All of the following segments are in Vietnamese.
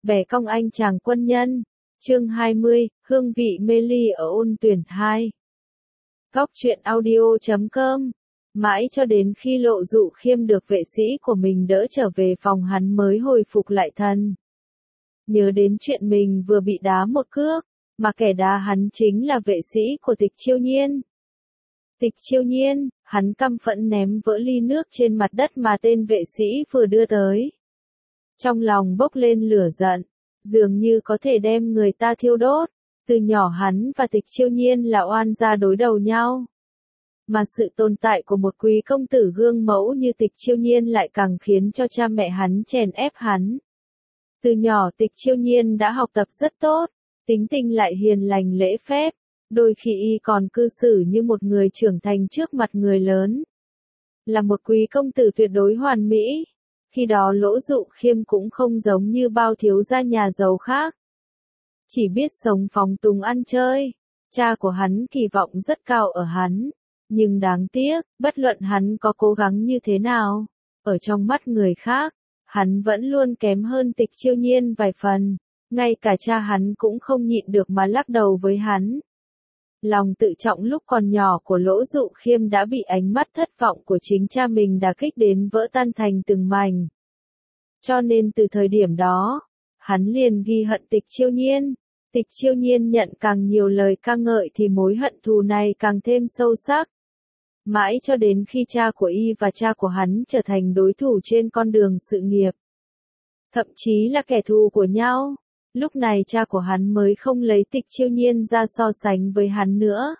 Bẻ cong anh chàng quân nhân. Chương 20, hương vị mê ly ở ôn tuyển 2. Góc truyện audio.com. Mãi cho đến khi Lộ Dụ Khiêm được vệ sĩ của mình đỡ trở về phòng hắn mới hồi phục lại thần. Nhớ đến chuyện mình vừa bị đá một cước, mà kẻ đá hắn chính là vệ sĩ của Tịch Chiêu Nhiên. Tịch Chiêu Nhiên, hắn căm phẫn ném vỡ ly nước trên mặt đất mà tên vệ sĩ vừa đưa tới. Trong lòng bốc lên lửa giận, dường như có thể đem người ta thiêu đốt. Từ nhỏ hắn và Tịch Chiêu Nhiên là oan gia đối đầu nhau. Mà sự tồn tại của một quý công tử gương mẫu như Tịch Chiêu Nhiên lại càng khiến cho cha mẹ hắn chèn ép hắn. Từ nhỏ Tịch Chiêu Nhiên đã học tập rất tốt, tính tình lại hiền lành lễ phép, đôi khi y còn cư xử như một người trưởng thành trước mặt người lớn. Là một quý công tử tuyệt đối hoàn mỹ. Khi đó Lỗ Dụ Khiêm cũng không giống như bao thiếu gia nhà giàu khác. Chỉ biết sống phóng túng ăn chơi. Cha của hắn kỳ vọng rất cao ở hắn. Nhưng đáng tiếc, bất luận hắn có cố gắng như thế nào, ở trong mắt người khác, hắn vẫn luôn kém hơn Tịch Chiêu Nhiên vài phần. Ngay cả cha hắn cũng không nhịn được mà lắc đầu với hắn. Lòng tự trọng lúc còn nhỏ của Lỗ Dụ Khiêm đã bị ánh mắt thất vọng của chính cha mình đả kích đến vỡ tan thành từng mảnh. Cho nên từ thời điểm đó, hắn liền ghi hận Tịch Chiêu Nhiên. Tịch Chiêu Nhiên nhận càng nhiều lời ca ngợi thì mối hận thù này càng thêm sâu sắc. Mãi cho đến khi cha của y và cha của hắn trở thành đối thủ trên con đường sự nghiệp. Thậm chí là kẻ thù của nhau. Lúc này cha của hắn mới không lấy Tịch Chiêu Nhiên ra so sánh với hắn nữa.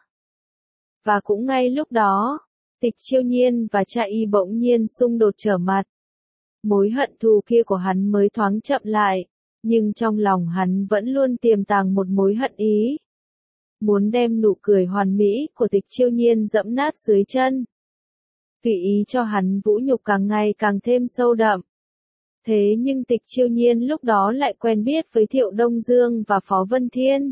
Và cũng ngay lúc đó, Tịch Chiêu Nhiên và cha y bỗng nhiên xung đột trở mặt. Mối hận thù kia của hắn mới thoáng chậm lại, nhưng trong lòng hắn vẫn luôn tiềm tàng một mối hận ý. Muốn đem nụ cười hoàn mỹ của Tịch Chiêu Nhiên dẫm nát dưới chân. Tùy ý cho hắn vũ nhục càng ngày càng thêm sâu đậm. Thế nhưng Tịch Chiêu Nhiên lúc đó lại quen biết với Thiệu Đông Dương và Phó Vân Thiên.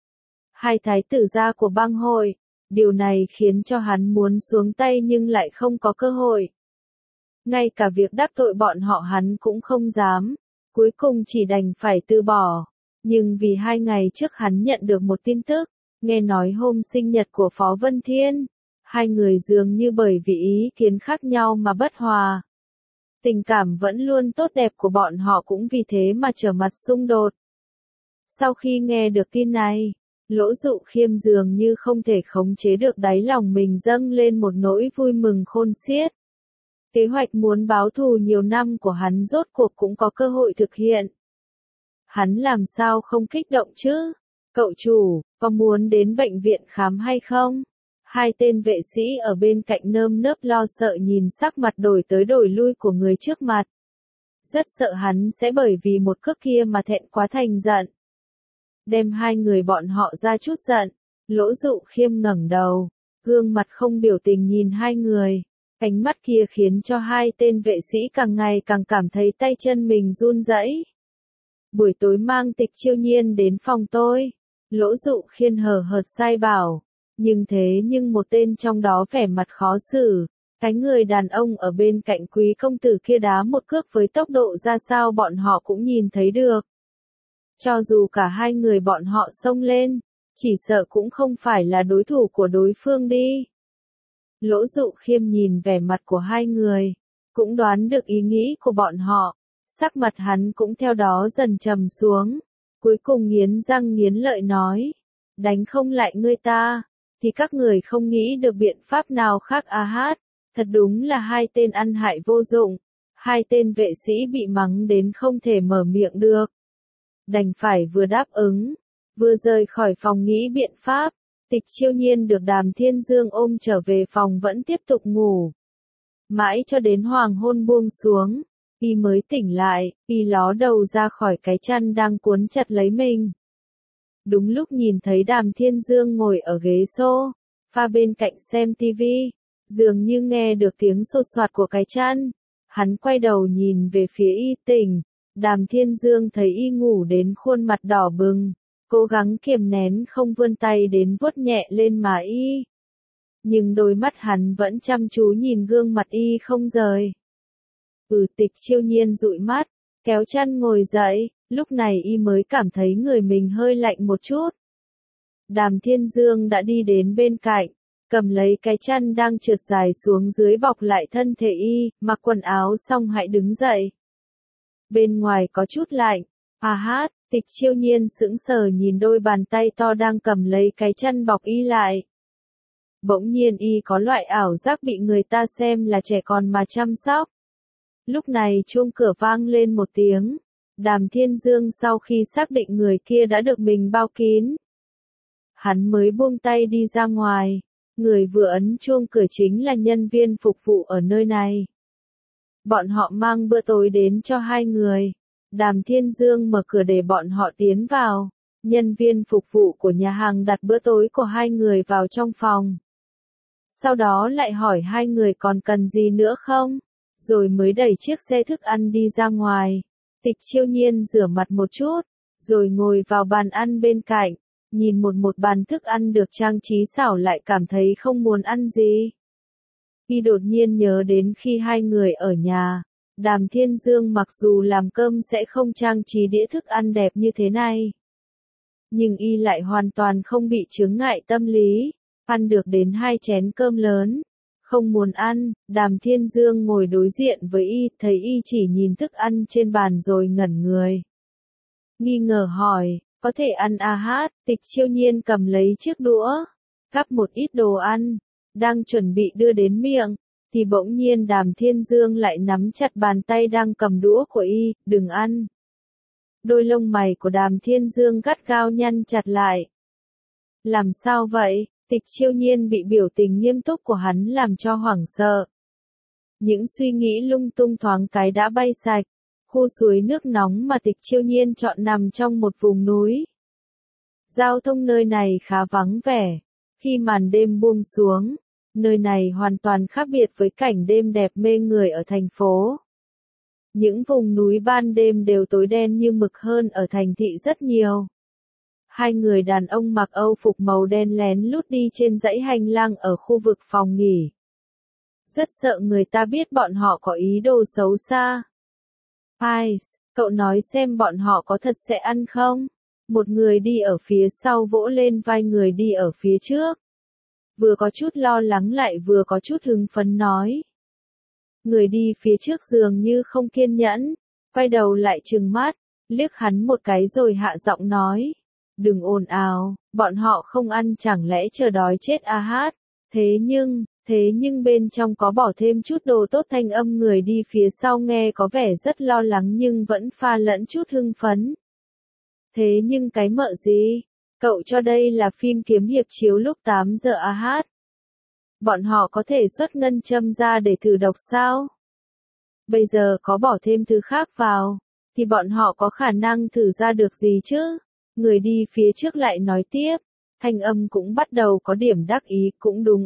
Hai thái tử gia của bang hội, điều này khiến cho hắn muốn xuống tay nhưng lại không có cơ hội. Ngay cả việc đắc tội bọn họ hắn cũng không dám, cuối cùng chỉ đành phải từ bỏ. Nhưng vì 2 ngày trước hắn nhận được một tin tức, nghe nói hôm sinh nhật của Phó Vân Thiên, hai người dường như bởi vì ý kiến khác nhau mà bất hòa. Tình cảm vẫn luôn tốt đẹp của bọn họ cũng vì thế mà trở mặt xung đột. Sau khi nghe được tin này, Lỗ Dụ Khiêm dường như không thể khống chế được đáy lòng mình dâng lên một nỗi vui mừng khôn xiết. Kế hoạch muốn báo thù nhiều năm của hắn rốt cuộc cũng có cơ hội thực hiện. Hắn làm sao không kích động chứ? Cậu chủ, có muốn đến bệnh viện khám hay không? Hai tên vệ sĩ ở bên cạnh nơm nớp lo sợ nhìn sắc mặt đổi tới đổi lui của người trước mặt. Rất sợ hắn sẽ bởi vì một cước kia mà thẹn quá thành giận. Đem hai người bọn họ ra chút giận, Lỗ Dụ Khiêm ngẩng đầu, gương mặt không biểu tình nhìn hai người. Ánh mắt kia khiến cho hai tên vệ sĩ càng ngày càng cảm thấy tay chân mình run rẩy. Buổi tối mang Tịch Chiêu Nhiên đến phòng tôi. Lỗ Dụ Khiêm hờ hợt sai bảo. Nhưng một tên trong đó vẻ mặt khó xử. Cái người đàn ông ở bên cạnh quý công tử kia đá một cước với tốc độ ra sao bọn họ cũng nhìn thấy được. Cho dù cả hai người bọn họ xông lên, chỉ sợ cũng không phải là đối thủ của đối phương đi. Lỗ Dụ Khiêm nhìn vẻ mặt của hai người, cũng đoán được ý nghĩ của bọn họ, sắc mặt hắn cũng theo đó dần trầm xuống, cuối cùng nghiến răng nghiến lợi nói, đánh không lại ngươi ta, thì các người không nghĩ được biện pháp nào khác à hát, thật đúng là hai tên ăn hại vô dụng, hai tên vệ sĩ bị mắng đến không thể mở miệng được. Đành phải vừa đáp ứng, vừa rời khỏi phòng nghĩ biện pháp. Tịch Chiêu Nhiên được Đàm Thiên Dương ôm trở về phòng vẫn tiếp tục ngủ. Mãi cho đến hoàng hôn buông xuống, y mới tỉnh lại, y ló đầu ra khỏi cái chăn đang cuốn chặt lấy mình. Đúng lúc nhìn thấy Đàm Thiên Dương ngồi ở ghế sofa bên cạnh xem tivi, dường như nghe được tiếng sột soạt của cái chăn. Hắn quay đầu nhìn về phía y tỉnh, Đàm Thiên Dương thấy y ngủ đến khuôn mặt đỏ bừng. Cố gắng kiềm nén không vươn tay đến vuốt nhẹ lên má y. Nhưng đôi mắt hắn vẫn chăm chú nhìn gương mặt y không rời. Tịch Chiêu Nhiên dụi mắt, kéo chăn ngồi dậy, Lúc này y mới cảm thấy người mình hơi lạnh một chút. Đàm Thiên Dương đã đi đến bên cạnh, cầm lấy cái chăn đang trượt dài xuống dưới bọc lại thân thể y, mặc quần áo xong hãy đứng dậy. Bên ngoài có chút lạnh. Tịch Chiêu Nhiên sững sờ nhìn đôi bàn tay to đang cầm lấy cái chăn bọc y lại. Bỗng nhiên y có loại ảo giác bị người ta xem là trẻ con mà chăm sóc. Lúc này chuông cửa vang lên một tiếng. Đàm Thiên Dương sau khi xác định người kia đã được mình bao kín, hắn mới buông tay đi ra ngoài. Người vừa ấn chuông cửa chính là nhân viên phục vụ ở nơi này. Bọn họ mang bữa tối đến cho hai người. Đàm Thiên Dương mở cửa để bọn họ tiến vào. Nhân viên phục vụ của nhà hàng đặt bữa tối của hai người vào trong phòng. Sau đó lại hỏi hai người còn cần gì nữa không, rồi mới đẩy chiếc xe thức ăn đi ra ngoài. Tịch Chiêu Nhiên rửa mặt một chút, rồi ngồi vào bàn ăn bên cạnh, nhìn một bàn thức ăn được trang trí xảo lại cảm thấy không muốn ăn gì. Y đột nhiên nhớ đến khi hai người ở nhà, Đàm Thiên Dương mặc dù làm cơm sẽ không trang trí đĩa thức ăn đẹp như thế này, nhưng y lại hoàn toàn không bị chướng ngại tâm lý, ăn được đến 2 chén cơm lớn. Không muốn ăn, Đàm Thiên Dương ngồi đối diện với y, thấy y chỉ nhìn thức ăn trên bàn rồi ngẩn người. Nghi ngờ hỏi, có thể ăn Tịch Chiêu Nhiên cầm lấy chiếc đũa, gắp một ít đồ ăn, đang chuẩn bị đưa đến miệng, thì bỗng nhiên Đàm Thiên Dương lại nắm chặt bàn tay đang cầm đũa của y, đừng ăn. Đôi lông mày của Đàm Thiên Dương gắt gao nhăn chặt lại. Làm sao vậy? Tịch Chiêu Nhiên bị biểu tình nghiêm túc của hắn làm cho hoảng sợ. Những suy nghĩ lung tung thoáng cái đã bay sạch. Khu suối nước nóng mà Tịch Chiêu Nhiên chọn nằm trong một vùng núi. Giao thông nơi này khá vắng vẻ. Khi màn đêm buông xuống, nơi này hoàn toàn khác biệt với cảnh đêm đẹp mê người ở thành phố. Những vùng núi ban đêm đều tối đen như mực hơn ở thành thị rất nhiều. Hai người đàn ông mặc Âu phục màu đen lén lút đi trên dãy hành lang ở khu vực phòng nghỉ. Rất sợ người ta biết bọn họ có ý đồ xấu xa. Ice, cậu nói xem bọn họ có thật sẽ ăn không? Một người đi ở phía sau vỗ lên vai người đi ở phía trước. Vừa có chút lo lắng lại vừa có chút hưng phấn nói. Người đi phía trước dường như không kiên nhẫn, quay đầu lại trừng mắt, liếc hắn một cái rồi hạ giọng nói. Đừng ồn ào, bọn họ không ăn chẳng lẽ chờ đói chết Thế nhưng bên trong có bỏ thêm chút đồ tốt. Thanh âm người đi phía sau nghe có vẻ rất lo lắng nhưng vẫn pha lẫn chút hưng phấn. Thế nhưng cái mợ gì? Cậu cho đây là phim kiếm hiệp chiếu lúc 8 giờ Bọn họ có thể xuất ngân châm ra để thử độc sao? Bây giờ có bỏ thêm thứ khác vào, thì bọn họ có khả năng thử ra được gì chứ? Người đi phía trước lại nói tiếp, thanh âm cũng bắt đầu có điểm đắc ý, cũng đúng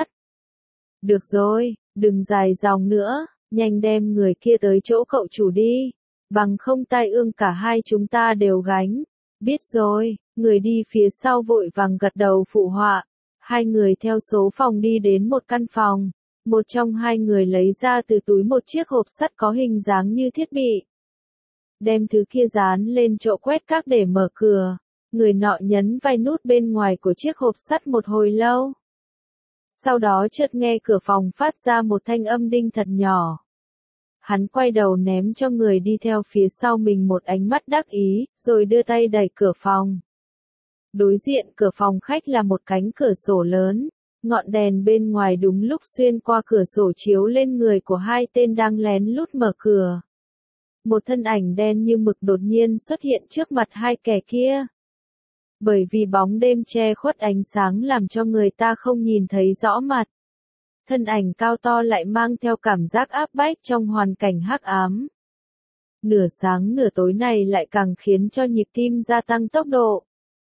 Được rồi, đừng dài dòng nữa, nhanh đem người kia tới chỗ cậu chủ đi, bằng không tai ương cả hai chúng ta đều gánh. Biết rồi, người đi phía sau vội vàng gật đầu phụ họa. Hai người theo số phòng đi đến một căn phòng. Một trong hai người lấy ra từ túi một chiếc hộp sắt có hình dáng như thiết bị. Đem thứ kia dán lên chỗ quét các để mở cửa. Người nọ nhấn vai nút bên ngoài của chiếc hộp sắt một hồi lâu. Sau đó chợt nghe cửa phòng phát ra một thanh âm đinh thật nhỏ. Hắn quay đầu ném cho người đi theo phía sau mình một ánh mắt đắc ý, rồi đưa tay đẩy cửa phòng. Đối diện cửa phòng khách là một cánh cửa sổ lớn, ngọn đèn bên ngoài đúng lúc xuyên qua cửa sổ chiếu lên người của hai tên đang lén lút mở cửa. Một thân ảnh đen như mực đột nhiên xuất hiện trước mặt hai kẻ kia. Bởi vì bóng đêm che khuất ánh sáng làm cho người ta không nhìn thấy rõ mặt. Thân ảnh cao to lại mang theo cảm giác áp bách trong hoàn cảnh hắc ám. Nửa sáng nửa tối này lại càng khiến cho nhịp tim gia tăng tốc độ.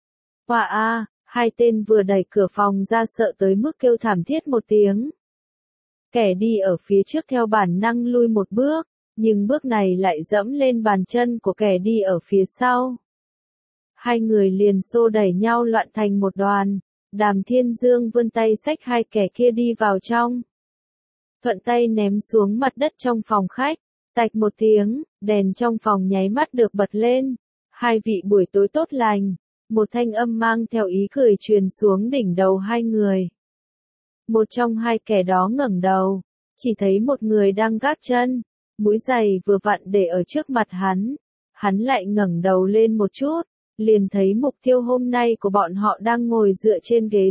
Hai tên vừa đẩy cửa phòng ra sợ tới mức kêu thảm thiết một tiếng. Kẻ đi ở phía trước theo bản năng lui một bước, nhưng bước này lại dẫm lên bàn chân của kẻ đi ở phía sau. Hai người liền xô đẩy nhau loạn thành một đoàn. Đàm Thiên Dương vươn tay xách hai kẻ kia đi vào trong. Thuận tay ném xuống mặt đất trong phòng khách. Tạch một tiếng, Đèn trong phòng nháy mắt được bật lên. Hai vị buổi tối tốt lành. Một thanh âm mang theo ý cười truyền xuống đỉnh đầu hai người. Một trong hai kẻ đó ngẩng đầu, chỉ thấy một người đang gác chân, mũi giày vừa vặn để ở trước mặt hắn. Hắn lại ngẩng đầu lên một chút, liền thấy mục tiêu hôm nay của bọn họ đang ngồi dựa trên ghế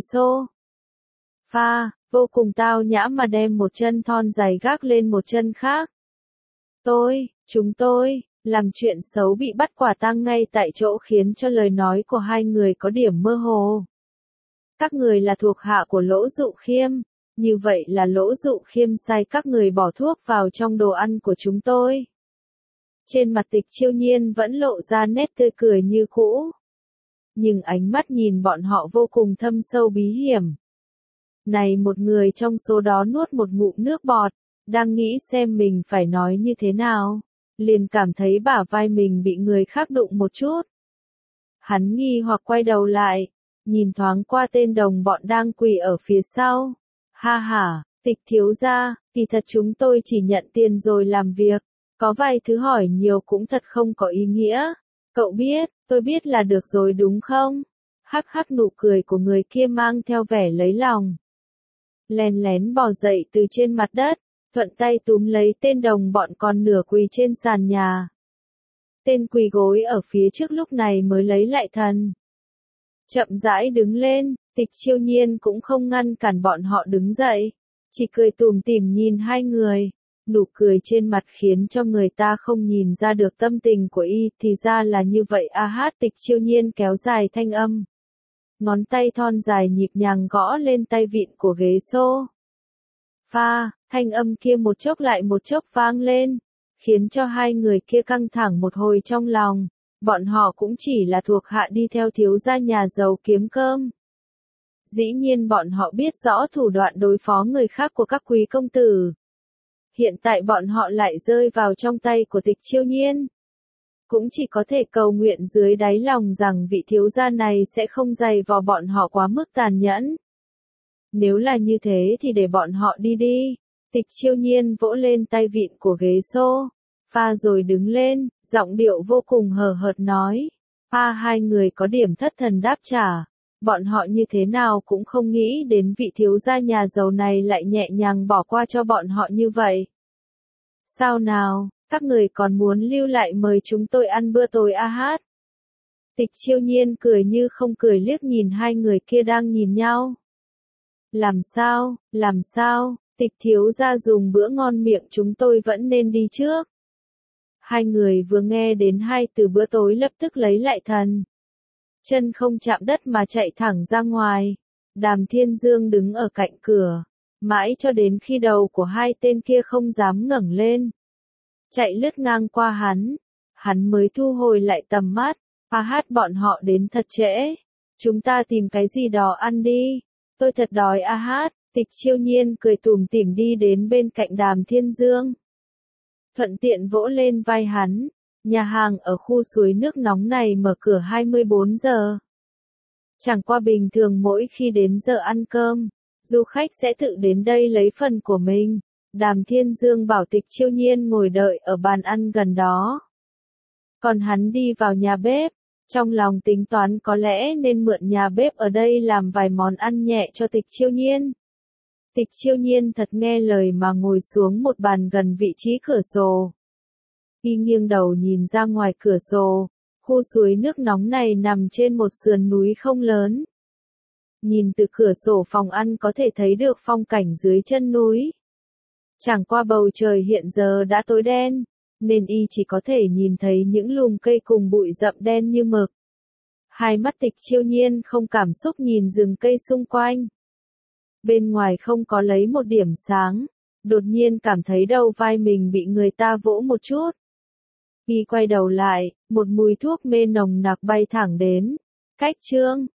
sofa, vô cùng tao nhã mà đem một chân thon dài gác lên một chân khác. Chúng tôi, làm chuyện xấu bị bắt quả tang ngay tại chỗ khiến cho lời nói của hai người có điểm mơ hồ. Các người là thuộc hạ của Lỗ Dụ Khiêm, như vậy là Lỗ Dụ Khiêm sai các người bỏ thuốc vào trong đồ ăn của chúng tôi. Trên mặt Tịch Chiêu Nhiên vẫn lộ ra nét tươi cười như cũ. Nhưng ánh mắt nhìn bọn họ vô cùng thâm sâu bí hiểm. Này, một người trong số đó nuốt một ngụm nước bọt, đang nghĩ xem mình phải nói như thế nào, liền cảm thấy bả vai mình bị người khác đụng một chút. Hắn nghi hoặc quay đầu lại, nhìn thoáng qua tên đồng bọn đang quỳ ở phía sau. Ha ha, Tịch thiếu gia, kỳ thật chúng tôi chỉ nhận tiền rồi làm việc, có vài thứ hỏi nhiều cũng thật không có ý nghĩa. Cậu biết, tôi biết là được rồi đúng không? Hắc hắc, nụ cười của người kia mang theo vẻ lấy lòng. Lén lén bò dậy từ trên mặt đất, thuận tay túm lấy tên đồng bọn còn nửa quỳ trên sàn nhà. Tên quỳ gối ở phía trước lúc này mới lấy lại thần. Chậm rãi đứng lên, Tịch Chiêu Nhiên cũng không ngăn cản bọn họ đứng dậy, chỉ cười tủm tỉm nhìn hai người. Nụ cười trên mặt khiến cho người ta không nhìn ra được tâm tình của y, thì ra là như vậy a hát. Tịch Chiêu Nhiên kéo dài thanh âm. Ngón tay thon dài nhịp nhàng gõ lên tay vịn của ghế sofa, thanh âm kia một chốc lại một chốc vang lên, khiến cho hai người kia căng thẳng một hồi trong lòng. Bọn họ cũng chỉ là thuộc hạ đi theo thiếu gia nhà giàu kiếm cơm. Dĩ nhiên bọn họ biết rõ thủ đoạn đối phó người khác của các quý công tử. Hiện tại bọn họ lại rơi vào trong tay của Tịch Chiêu Nhiên. Cũng chỉ có thể cầu nguyện dưới đáy lòng rằng vị thiếu gia này sẽ không dày vò bọn họ quá mức tàn nhẫn. Nếu là như thế thì để bọn họ đi đi. Tịch Chiêu Nhiên vỗ lên tay vịn của ghế sofa rồi đứng lên, giọng điệu vô cùng hời hợt nói. Hai người có điểm thất thần đáp trả. Bọn họ như thế nào cũng không nghĩ đến vị thiếu gia nhà giàu này lại nhẹ nhàng bỏ qua cho bọn họ như vậy. Sao nào, các người còn muốn lưu lại mời chúng tôi ăn bữa tối a hát? Tịch Chiêu Nhiên cười như không cười liếc nhìn hai người kia đang nhìn nhau. Làm sao, Tịch thiếu gia dùng bữa ngon miệng chúng tôi vẫn nên đi trước. Hai người vừa nghe đến hai từ bữa tối lập tức lấy lại thần. Chân không chạm đất mà chạy thẳng ra ngoài. Đàm Thiên Dương đứng ở cạnh cửa, mãi cho đến khi đầu của hai tên kia không dám ngẩng lên. Chạy lướt ngang qua hắn mới thu hồi lại tầm mắt. Hát, bọn họ đến thật trễ. Chúng ta tìm cái gì đó ăn đi. Tôi thật đói a hát. Tịch Chiêu Nhiên cười tủm tỉm đi đến bên cạnh Đàm Thiên Dương. Thuận tiện vỗ lên vai hắn. Nhà hàng ở khu suối nước nóng này mở cửa 24 giờ. Chẳng qua bình thường mỗi khi đến giờ ăn cơm, du khách sẽ tự đến đây lấy phần của mình. Đàm Thiên Dương bảo Tịch Chiêu Nhiên ngồi đợi ở bàn ăn gần đó. Còn hắn đi vào nhà bếp, trong lòng tính toán có lẽ nên mượn nhà bếp ở đây làm vài món ăn nhẹ cho Tịch Chiêu Nhiên. Tịch Chiêu Nhiên thật nghe lời mà ngồi xuống một bàn gần vị trí cửa sổ. Y nghiêng đầu nhìn ra ngoài cửa sổ, khu suối nước nóng này nằm trên một sườn núi không lớn. Nhìn từ cửa sổ phòng ăn có thể thấy được phong cảnh dưới chân núi. Chẳng qua bầu trời hiện giờ đã tối đen, nên y chỉ có thể nhìn thấy những lùm cây cùng bụi rậm đen như mực. Hai mắt Tịch Chiêu Nhiên không cảm xúc nhìn rừng cây xung quanh. Bên ngoài không có lấy một điểm sáng, đột nhiên cảm thấy đầu vai mình bị người ta vỗ một chút. Y quay đầu lại, một mùi thuốc mê nồng nặc bay thẳng đến. Cách chương